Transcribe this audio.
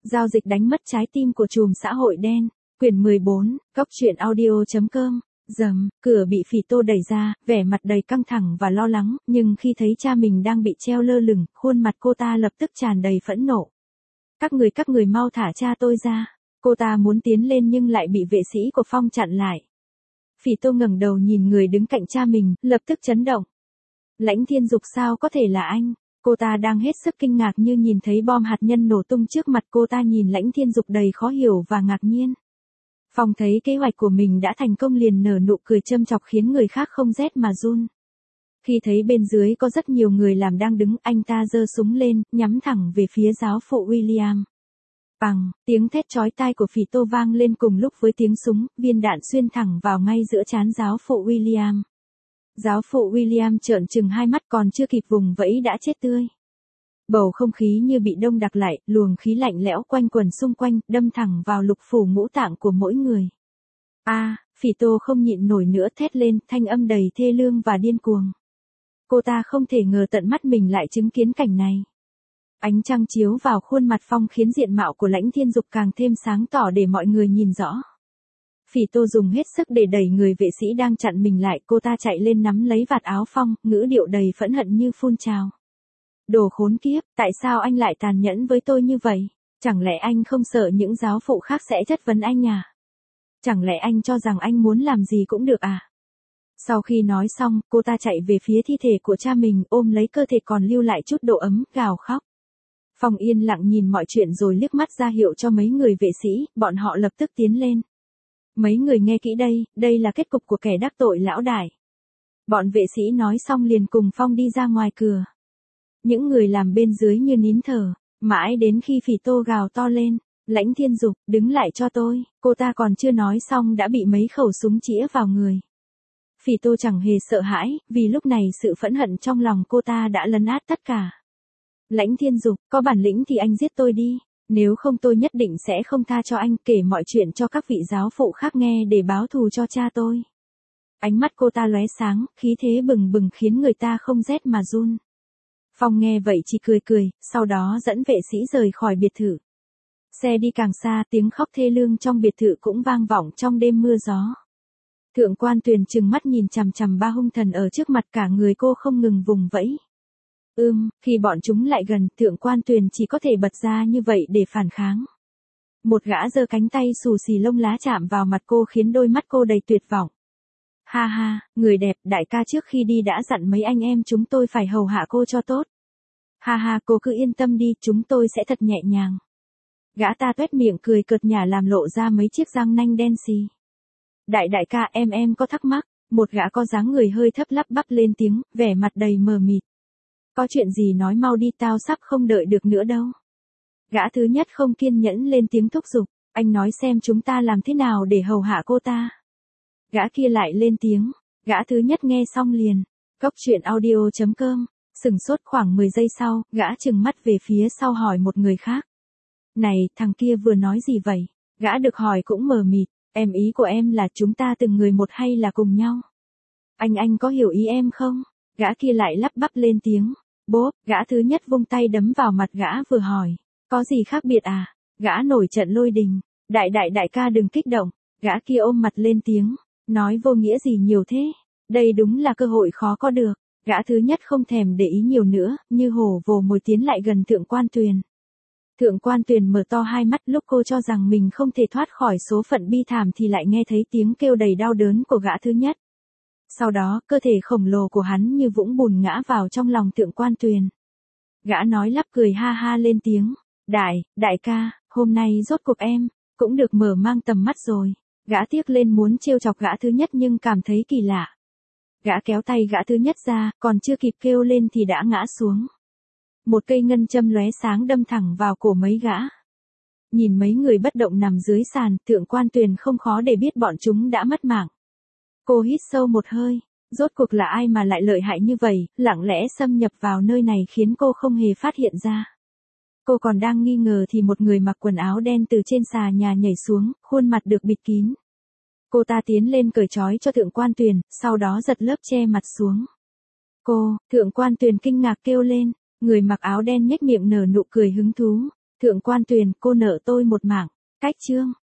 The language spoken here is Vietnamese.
Giao dịch đánh mất trái tim của trùm xã hội đen. Quyển 14, Cóc truyện audio.com. Dầm, cửa bị Phỉ Tô đẩy ra, vẻ mặt đầy căng thẳng và lo lắng, nhưng khi thấy cha mình đang bị treo lơ lửng, khuôn mặt cô ta lập tức tràn đầy phẫn nộ. Các người mau thả cha tôi ra. Cô ta muốn tiến lên nhưng lại bị vệ sĩ của Phong chặn lại. Phỉ Tô ngẩng đầu nhìn người đứng cạnh cha mình, lập tức chấn động. Lãnh Thiên Dục sao có thể là anh? Cô ta đang hết sức kinh ngạc như nhìn thấy bom hạt nhân nổ tung trước mặt cô ta, nhìn Lãnh Thiên Dục đầy khó hiểu và ngạc nhiên. Phong thấy kế hoạch của mình đã thành công liền nở nụ cười châm chọc khiến người khác không rét mà run. Khi thấy bên dưới có rất nhiều người làm đang đứng, anh ta giơ súng lên, nhắm thẳng về phía giáo phụ William. Bằng, tiếng thét chói tai của Phỉ Tô vang lên cùng lúc với tiếng súng, viên đạn xuyên thẳng vào ngay giữa trán giáo phụ William. Giáo phụ William trợn trừng hai mắt, còn chưa kịp vùng vẫy đã chết tươi. Bầu không khí như bị đông đặc lại, luồng khí lạnh lẽo quanh quẩn xung quanh, đâm thẳng vào lục phủ ngũ tạng của mỗi người. Phỉ Tô không nhịn nổi nữa thét lên, thanh âm đầy thê lương và điên cuồng. Cô ta không thể ngờ tận mắt mình lại chứng kiến cảnh này. Ánh trăng chiếu vào khuôn mặt Phong khiến diện mạo của Lãnh Thiên Dục càng thêm sáng tỏ để mọi người nhìn rõ. Phỉ Tô dùng hết sức để đẩy người vệ sĩ đang chặn mình lại, cô ta chạy lên nắm lấy vạt áo Phong, ngữ điệu đầy phẫn hận như phun trào. Đồ khốn kiếp, tại sao anh lại tàn nhẫn với tôi như vậy? Chẳng lẽ anh không sợ những giáo phụ khác sẽ chất vấn anh à? Chẳng lẽ anh cho rằng anh muốn làm gì cũng được à? Sau khi nói xong, cô ta chạy về phía thi thể của cha mình, ôm lấy cơ thể còn lưu lại chút độ ấm, gào khóc. Phong yên lặng nhìn mọi chuyện rồi liếc mắt ra hiệu cho mấy người vệ sĩ, bọn họ lập tức tiến lên. Mấy người nghe kỹ đây là kết cục của kẻ đắc tội lão đại. Bọn vệ sĩ nói xong liền cùng Phong đi ra ngoài cửa. Những người làm bên dưới như nín thở, mãi đến khi Phỉ Tô gào to lên, Lãnh Thiên Dục, đứng lại cho tôi, cô ta còn chưa nói xong đã bị mấy khẩu súng chĩa vào người. Phỉ Tô chẳng hề sợ hãi, vì lúc này sự phẫn hận trong lòng cô ta đã lấn át tất cả. Lãnh Thiên Dục, có bản lĩnh thì anh giết tôi đi, nếu không tôi nhất định sẽ không tha cho anh, kể mọi chuyện cho các vị giáo phụ khác nghe để báo thù cho cha tôi. Ánh mắt cô ta lóe sáng, khí thế bừng bừng khiến người ta không rét mà run. Phong nghe vậy chỉ cười, sau đó dẫn vệ sĩ rời khỏi biệt thự. Xe đi càng xa, tiếng khóc thê lương trong biệt thự cũng vang vọng trong đêm mưa gió. Thượng quan Tuyền trừng mắt nhìn chằm chằm ba hung thần ở trước mặt, cả người cô không ngừng vùng vẫy. Khi bọn chúng lại gần, Thượng quan Tuyền chỉ có thể bật ra như vậy để phản kháng. Một gã giơ cánh tay xù xì lông lá chạm vào mặt cô khiến đôi mắt cô đầy tuyệt vọng. Ha, người đẹp, đại ca trước khi đi đã dặn mấy anh em chúng tôi phải hầu hạ cô cho tốt. Ha, cô cứ yên tâm đi, chúng tôi sẽ thật nhẹ nhàng. Gã ta tuét miệng cười cợt nhả làm lộ ra mấy chiếc răng nanh đen xì. Đại ca, em có thắc mắc, một gã có dáng người hơi thấp lắp bắp lên tiếng, vẻ mặt đầy mờ mịt. Có chuyện gì nói mau đi, tao sắp không đợi được nữa đâu. Gã thứ nhất không kiên nhẫn lên tiếng thúc giục, anh nói xem chúng ta làm thế nào để hầu hạ cô ta. Gã kia lại lên tiếng, gã thứ nhất nghe xong liền. Cóc truyện audio.com, sừng sốt khoảng 10 giây sau, gã trừng mắt về phía sau hỏi một người khác. Này, thằng kia vừa nói gì vậy? Gã được hỏi cũng mờ mịt, ý của em là chúng ta từng người một hay là cùng nhau? Anh có hiểu ý em không? Gã kia lại lắp bắp lên tiếng. Bốp, gã thứ nhất vung tay đấm vào mặt gã vừa hỏi. Có gì khác biệt à? Gã nổi trận lôi đình. Đại ca đừng kích động. Gã kia ôm mặt lên tiếng. Nói vô nghĩa gì nhiều thế? Đây đúng là cơ hội khó có được. Gã thứ nhất không thèm để ý nhiều nữa, như hổ vồ mồi tiến lại gần Thượng quan Tuyền. Thượng quan Tuyền mở to hai mắt, lúc cô cho rằng mình không thể thoát khỏi số phận bi thảm thì lại nghe thấy tiếng kêu đầy đau đớn của gã thứ nhất. Sau đó, cơ thể khổng lồ của hắn như vũng bùn ngã vào trong lòng Thượng quan Tuyền. Gã nói lắp cười ha lên tiếng. Đại ca, hôm nay rốt cuộc em cũng được mở mang tầm mắt rồi. Gã tiếc lên muốn trêu chọc gã thứ nhất nhưng cảm thấy kỳ lạ. Gã kéo tay gã thứ nhất ra, còn chưa kịp kêu lên thì đã ngã xuống. Một cây ngân châm lóe sáng đâm thẳng vào cổ mấy gã. Nhìn mấy người bất động nằm dưới sàn, Thượng quan Tuyền không khó để biết bọn chúng đã mất mạng. Cô hít sâu một hơi, rốt cuộc là ai mà lại lợi hại như vậy, lặng lẽ xâm nhập vào nơi này khiến cô không hề phát hiện ra. Cô còn đang nghi ngờ thì một người mặc quần áo đen từ trên xà nhà nhảy xuống, khuôn mặt được bịt kín. Cô ta tiến lên cởi trói cho Thượng quan Tuyền, sau đó giật lớp che mặt xuống. Thượng quan Tuyền kinh ngạc kêu lên, người mặc áo đen nhếch miệng nở nụ cười hứng thú. Thượng quan Tuyền, cô nợ tôi một mảng. Cách chương.